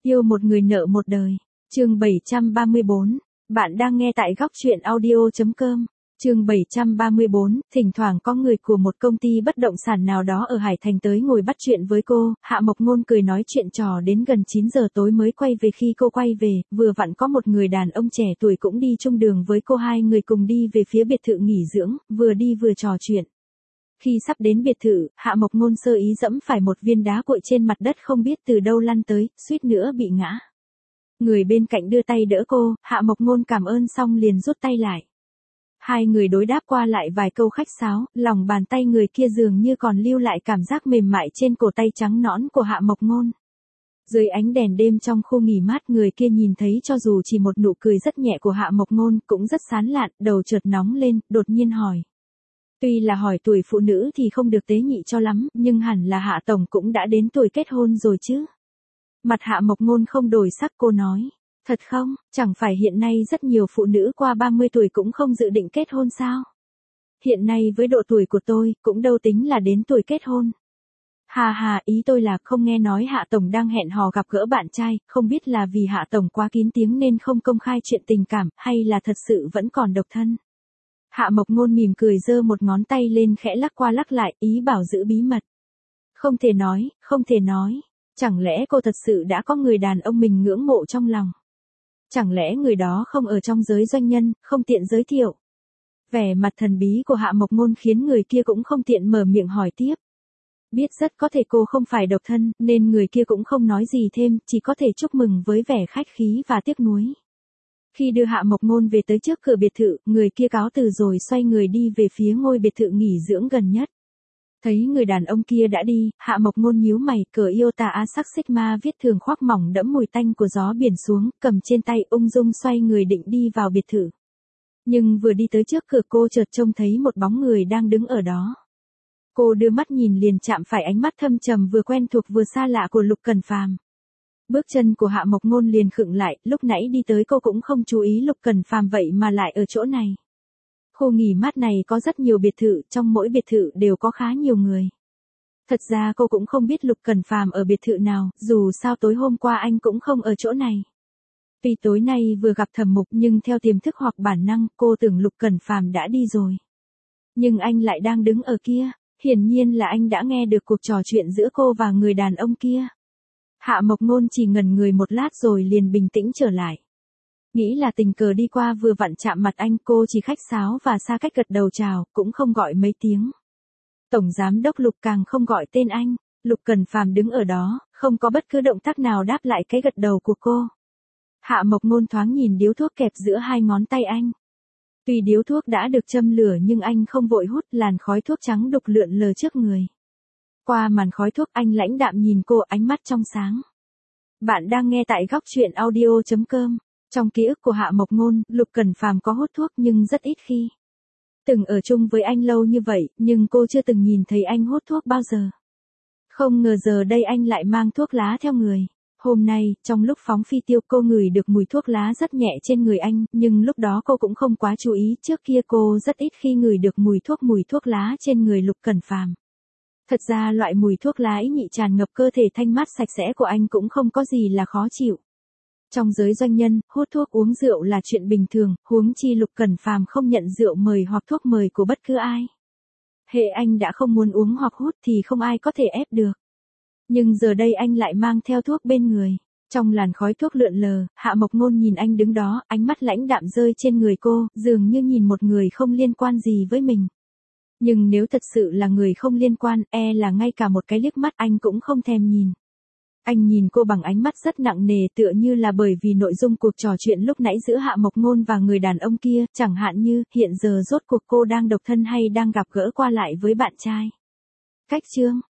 Yêu một người nợ một đời. Chương 734. Bạn đang nghe tại góc truyện audio.com. Chương 734, thỉnh thoảng có người của một công ty bất động sản nào đó ở Hải Thành tới ngồi bắt chuyện với cô, Hạ Mộc Ngôn cười nói chuyện trò đến gần 9 giờ tối mới quay về. Khi cô quay về, vừa vặn có một người đàn ông trẻ tuổi cũng đi chung đường với cô, hai người cùng đi về phía biệt thự nghỉ dưỡng, vừa đi vừa trò chuyện. Khi sắp đến biệt thự, Hạ Mộc Ngôn sơ ý dẫm phải một viên đá cuội trên mặt đất không biết từ đâu lăn tới, suýt nữa bị ngã. Người bên cạnh đưa tay đỡ cô, Hạ Mộc Ngôn cảm ơn xong liền rút tay lại. Hai người đối đáp qua lại vài câu khách sáo, lòng bàn tay người kia dường như còn lưu lại cảm giác mềm mại trên cổ tay trắng nõn của Hạ Mộc Ngôn. Dưới ánh đèn đêm trong khu nghỉ mát, người kia nhìn thấy cho dù chỉ một nụ cười rất nhẹ của Hạ Mộc Ngôn cũng rất sán lạn, đầu chợt nóng lên, đột nhiên hỏi. Tuy là hỏi tuổi phụ nữ thì không được tế nhị cho lắm, nhưng hẳn là Hạ Tổng cũng đã đến tuổi kết hôn rồi chứ. Mặt Hạ Mộc Ngôn không đổi sắc, cô nói. Thật không, chẳng phải hiện nay rất nhiều phụ nữ qua 30 tuổi cũng không dự định kết hôn sao? Hiện nay với độ tuổi của tôi, cũng đâu tính là đến tuổi kết hôn. Hà hà, ý tôi là không nghe nói Hạ Tổng đang hẹn hò gặp gỡ bạn trai, không biết là vì Hạ Tổng quá kín tiếng nên không công khai chuyện tình cảm, hay là thật sự vẫn còn độc thân. Hạ Mộc Ngôn mỉm cười giơ một ngón tay lên khẽ lắc qua lắc lại, ý bảo giữ bí mật. Không thể nói, không thể nói. Chẳng lẽ cô thật sự đã có người đàn ông mình ngưỡng mộ trong lòng? Chẳng lẽ người đó không ở trong giới doanh nhân, không tiện giới thiệu? Vẻ mặt thần bí của Hạ Mộc Ngôn khiến người kia cũng không tiện mở miệng hỏi tiếp. Biết rất có thể cô không phải độc thân, nên người kia cũng không nói gì thêm, chỉ có thể chúc mừng với vẻ khách khí và tiếc nuối. Khi đưa Hạ Mộc Ngôn về tới trước cửa biệt thự, người kia cáo từ rồi xoay người đi về phía ngôi biệt thự nghỉ dưỡng gần nhất. Thấy người đàn ông kia đã đi, Hạ Mộc Ngôn nhíu mày, cởi Iota Asac Sigma viết thường khoác mỏng đẫm mùi tanh của gió biển xuống, cầm trên tay ung dung xoay người định đi vào biệt thự. Nhưng vừa đi tới trước cửa cô chợt trông thấy một bóng người đang đứng ở đó. Cô đưa mắt nhìn liền chạm phải ánh mắt thâm trầm vừa quen thuộc vừa xa lạ của Lục Cẩn Phàm. Bước chân của Hạ Mộc Ngôn liền khựng lại, lúc nãy đi tới cô cũng không chú ý Lục Cẩn Phàm vậy mà lại ở chỗ này. Khu nghỉ mát này có rất nhiều biệt thự, trong mỗi biệt thự đều có khá nhiều người. Thật ra cô cũng không biết Lục Cẩn Phàm ở biệt thự nào, dù sao tối hôm qua anh cũng không ở chỗ này. Tuy tối nay vừa gặp Thẩm Mục nhưng theo tiềm thức hoặc bản năng, cô tưởng Lục Cẩn Phàm đã đi rồi. Nhưng anh lại đang đứng ở kia, hiển nhiên là anh đã nghe được cuộc trò chuyện giữa cô và người đàn ông kia. Hạ Mộc Ngôn chỉ ngẩn người một lát rồi liền bình tĩnh trở lại. Nghĩ là tình cờ đi qua vừa vặn chạm mặt anh, cô chỉ khách sáo và xa cách gật đầu chào, cũng không gọi mấy tiếng. Tổng giám đốc Lục càng không gọi tên anh. Lục Cẩn Phàm đứng ở đó, không có bất cứ động tác nào đáp lại cái gật đầu của cô. Hạ Mộc Ngôn thoáng nhìn điếu thuốc kẹp giữa hai ngón tay anh. Tuy điếu thuốc đã được châm lửa nhưng anh không vội hút, làn khói thuốc trắng đục lượn lờ trước người. Qua màn khói thuốc anh lãnh đạm nhìn cô, ánh mắt trong sáng. Bạn đang nghe tại góc truyện audio.com. Trong ký ức của Hạ Mộc Ngôn, Lục Cẩn Phàm có hút thuốc nhưng rất ít khi. Từng ở chung với anh lâu như vậy, nhưng cô chưa từng nhìn thấy anh hút thuốc bao giờ. Không ngờ giờ đây anh lại mang thuốc lá theo người. Hôm nay, trong lúc phóng phi tiêu cô ngửi được mùi thuốc lá rất nhẹ trên người anh, nhưng lúc đó cô cũng không quá chú ý, trước kia cô rất ít khi ngửi được mùi thuốc lá trên người Lục Cẩn Phàm. Thật ra loại mùi thuốc lá ý nhị tràn ngập cơ thể thanh mát sạch sẽ của anh cũng không có gì là khó chịu. Trong giới doanh nhân, hút thuốc uống rượu là chuyện bình thường, huống chi Lục Cẩn Phàm không nhận rượu mời hoặc thuốc mời của bất cứ ai. Hệ anh đã không muốn uống hoặc hút thì không ai có thể ép được. Nhưng giờ đây anh lại mang theo thuốc bên người. Trong làn khói thuốc lượn lờ, Hạ Mộc Ngôn nhìn anh đứng đó, ánh mắt lãnh đạm rơi trên người cô, dường như nhìn một người không liên quan gì với mình. Nhưng nếu thật sự là người không liên quan, là ngay cả một cái liếc mắt anh cũng không thèm nhìn. Anh nhìn cô bằng ánh mắt rất nặng nề, tựa như là bởi vì nội dung cuộc trò chuyện lúc nãy giữa Hạ Mộc Ngôn và người đàn ông kia, chẳng hạn như, hiện giờ rốt cuộc cô đang độc thân hay đang gặp gỡ qua lại với bạn trai. Cách chương.